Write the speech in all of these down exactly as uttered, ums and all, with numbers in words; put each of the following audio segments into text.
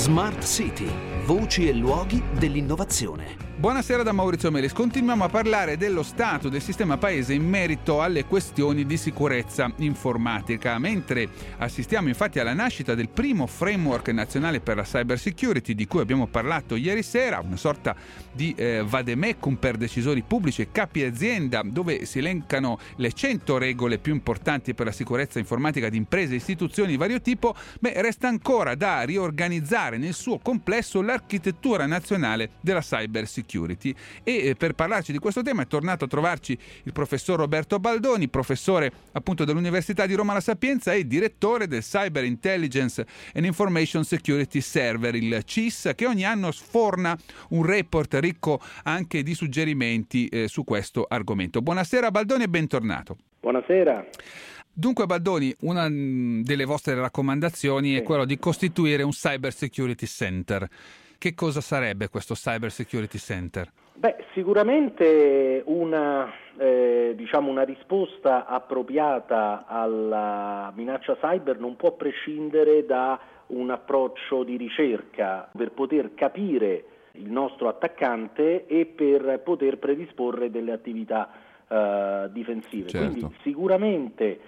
Smart City, voci e luoghi dell'innovazione. Buonasera da Maurizio Melis. Continuiamo a parlare dello stato del sistema paese in merito alle questioni di sicurezza informatica. Mentre assistiamo infatti alla nascita del primo framework nazionale per la cyber security, di cui abbiamo parlato ieri sera, una sorta di eh, vademecum per decisori pubblici e capi azienda, dove si elencano le cento regole più importanti per la sicurezza informatica di imprese e istituzioni di vario tipo, beh, resta ancora da riorganizzare nel suo complesso l'architettura nazionale della cyber security. Security. E eh, per parlarci di questo tema è tornato a trovarci il professor Roberto Baldoni, professore appunto dell'Università di Roma La Sapienza e direttore del Cyber Intelligence and Information Security Server, il C I S, che ogni anno sforna un report ricco anche di suggerimenti eh, su questo argomento. Buonasera Baldoni e bentornato. Buonasera. Dunque Baldoni, una delle vostre raccomandazioni sì. è quella di costituire un Cyber Security Center. Che cosa sarebbe questo Cyber Security Center? Beh, sicuramente una, eh, diciamo una risposta appropriata alla minaccia cyber non può prescindere da un approccio di ricerca per poter capire il nostro attaccante e per poter predisporre delle attività eh, difensive. Certo. Quindi sicuramente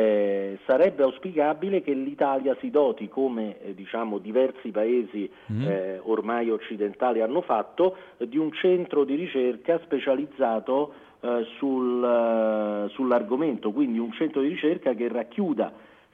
Eh, sarebbe auspicabile che l'Italia si doti, come eh, diciamo diversi paesi mm. eh, ormai occidentali hanno fatto, eh, di un centro di ricerca specializzato eh, sul, uh, sull'argomento, quindi un centro di ricerca che racchiuda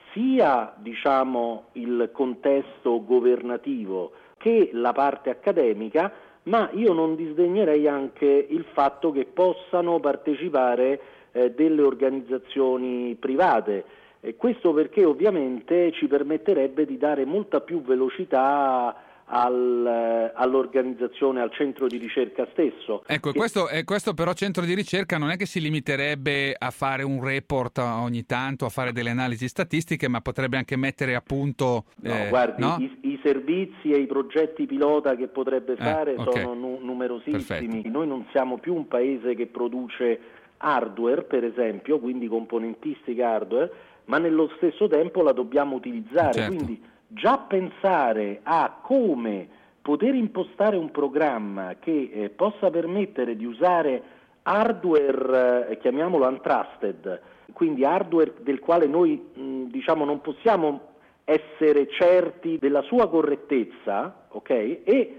sia diciamo il contesto governativo che la parte accademica, ma io non disdegnerei anche il fatto che possano partecipare Eh, delle organizzazioni private. E questo perché ovviamente ci permetterebbe di dare molta più velocità al, eh, all'organizzazione, al centro di ricerca stesso. Ecco, che... questo, eh, questo però centro di ricerca non è che si limiterebbe a fare un report ogni tanto, a fare delle analisi statistiche, ma potrebbe anche mettere a punto... No, eh, guardi, no? I, i servizi e i progetti pilota che potrebbe fare eh, okay. sono nu- numerosissimi. Perfetto. Noi non siamo più un paese che produce hardware, per esempio, quindi componentistica hardware, ma nello stesso tempo la dobbiamo utilizzare, certo. Quindi già pensare a come poter impostare un programma che eh, possa permettere di usare hardware, eh, chiamiamolo untrusted, quindi hardware del quale noi mh, diciamo non possiamo essere certi della sua correttezza, ok? E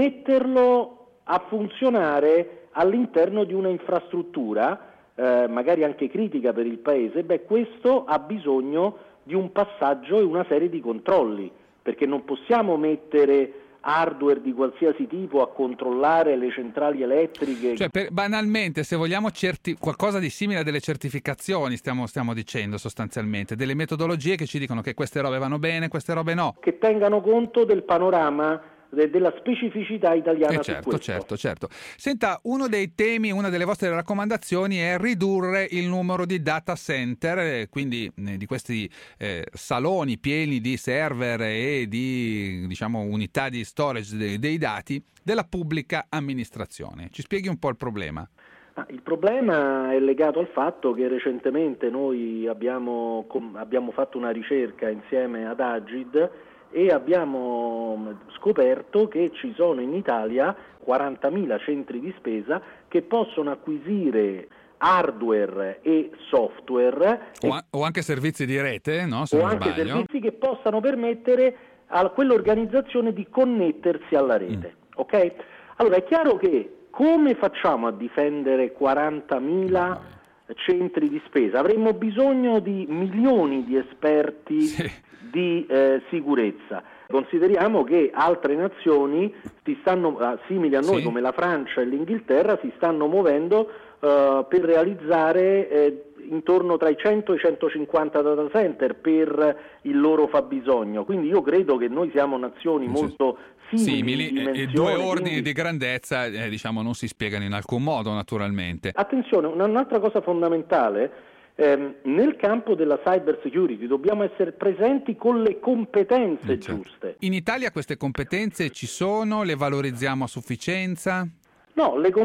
metterlo a funzionare all'interno di una infrastruttura eh, magari anche critica per il paese, beh, questo ha bisogno di un passaggio e una serie di controlli, perché non possiamo mettere hardware di qualsiasi tipo a controllare le centrali elettriche. Cioè, per, banalmente, se vogliamo certi- qualcosa di simile a delle certificazioni, stiamo, stiamo dicendo sostanzialmente, delle metodologie che ci dicono che queste robe vanno bene, queste robe no. Che tengano conto del panorama della specificità italiana. Eh su certo, questo. certo, certo. Senta, uno dei temi, una delle vostre raccomandazioni è ridurre il numero di data center, eh, quindi eh, di questi eh, saloni pieni di server e di, diciamo, unità di storage de- dei dati della pubblica amministrazione. Ci spieghi un po' il problema? Ah, il problema è legato al fatto che recentemente noi abbiamo, com- abbiamo fatto una ricerca insieme ad Agid e abbiamo scoperto che ci sono in Italia quarantamila centri di spesa che possono acquisire hardware e software O, e, a- o anche servizi di rete, no? Se o non anche sbaglio. servizi che possano permettere a quell'organizzazione di connettersi alla rete. Mm. Ok? Allora è chiaro che come facciamo a difendere quarantamila No. centri di spesa? Avremmo bisogno di milioni di esperti Sì. di eh, sicurezza. Consideriamo che altre nazioni si stanno, ah, simili a noi Sì. come la Francia e l'Inghilterra, si stanno muovendo eh, per realizzare eh, intorno tra i cento e i centocinquanta data center per il loro fabbisogno. Quindi io credo che noi siamo nazioni molto simili, simili e due ordini quindi... di grandezza eh, diciamo non si spiegano in alcun modo, naturalmente. Attenzione, un'altra cosa fondamentale. Eh, nel campo della cyber security dobbiamo essere presenti con le competenze certo. giuste. In Italia queste competenze ci sono? Le valorizziamo a sufficienza? No, le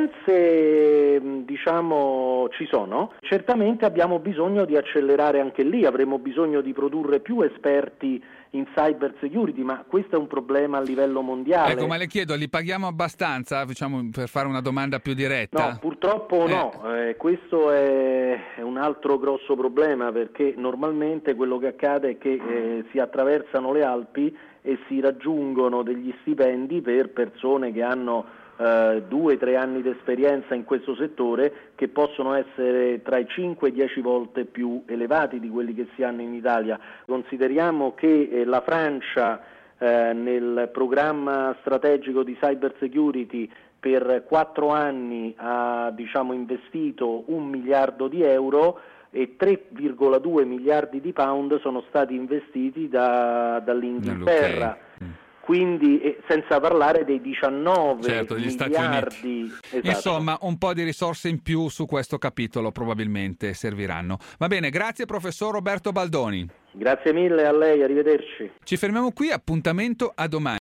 competenze diciamo ci sono, certamente abbiamo bisogno di accelerare anche lì, avremo bisogno di produrre più esperti in cyber security, ma questo è un problema a livello mondiale. Ecco, ma le chiedo, li paghiamo abbastanza, diciamo, per fare una domanda più diretta? No, purtroppo eh. no, eh, questo è, è un altro grosso problema, perché normalmente quello che accade è che eh, si attraversano le Alpi e si raggiungono degli stipendi per persone che hanno Uh, due o tre anni di esperienza in questo settore, che possono essere tra i cinque e i dieci volte più elevati di quelli che si hanno in Italia. Consideriamo che eh, la Francia eh, nel programma strategico di cyber security per quattro anni ha diciamo, investito un miliardo di euro e tre virgola due miliardi di pound sono stati investiti da, dall'Inghilterra. Okay. Quindi eh, senza parlare dei diciannove certo, degli miliardi. Esatto. Insomma, un po' di risorse in più su questo capitolo probabilmente serviranno. Va bene, grazie professor Roberto Baldoni. Grazie mille a lei, arrivederci. Ci fermiamo qui, appuntamento a domani.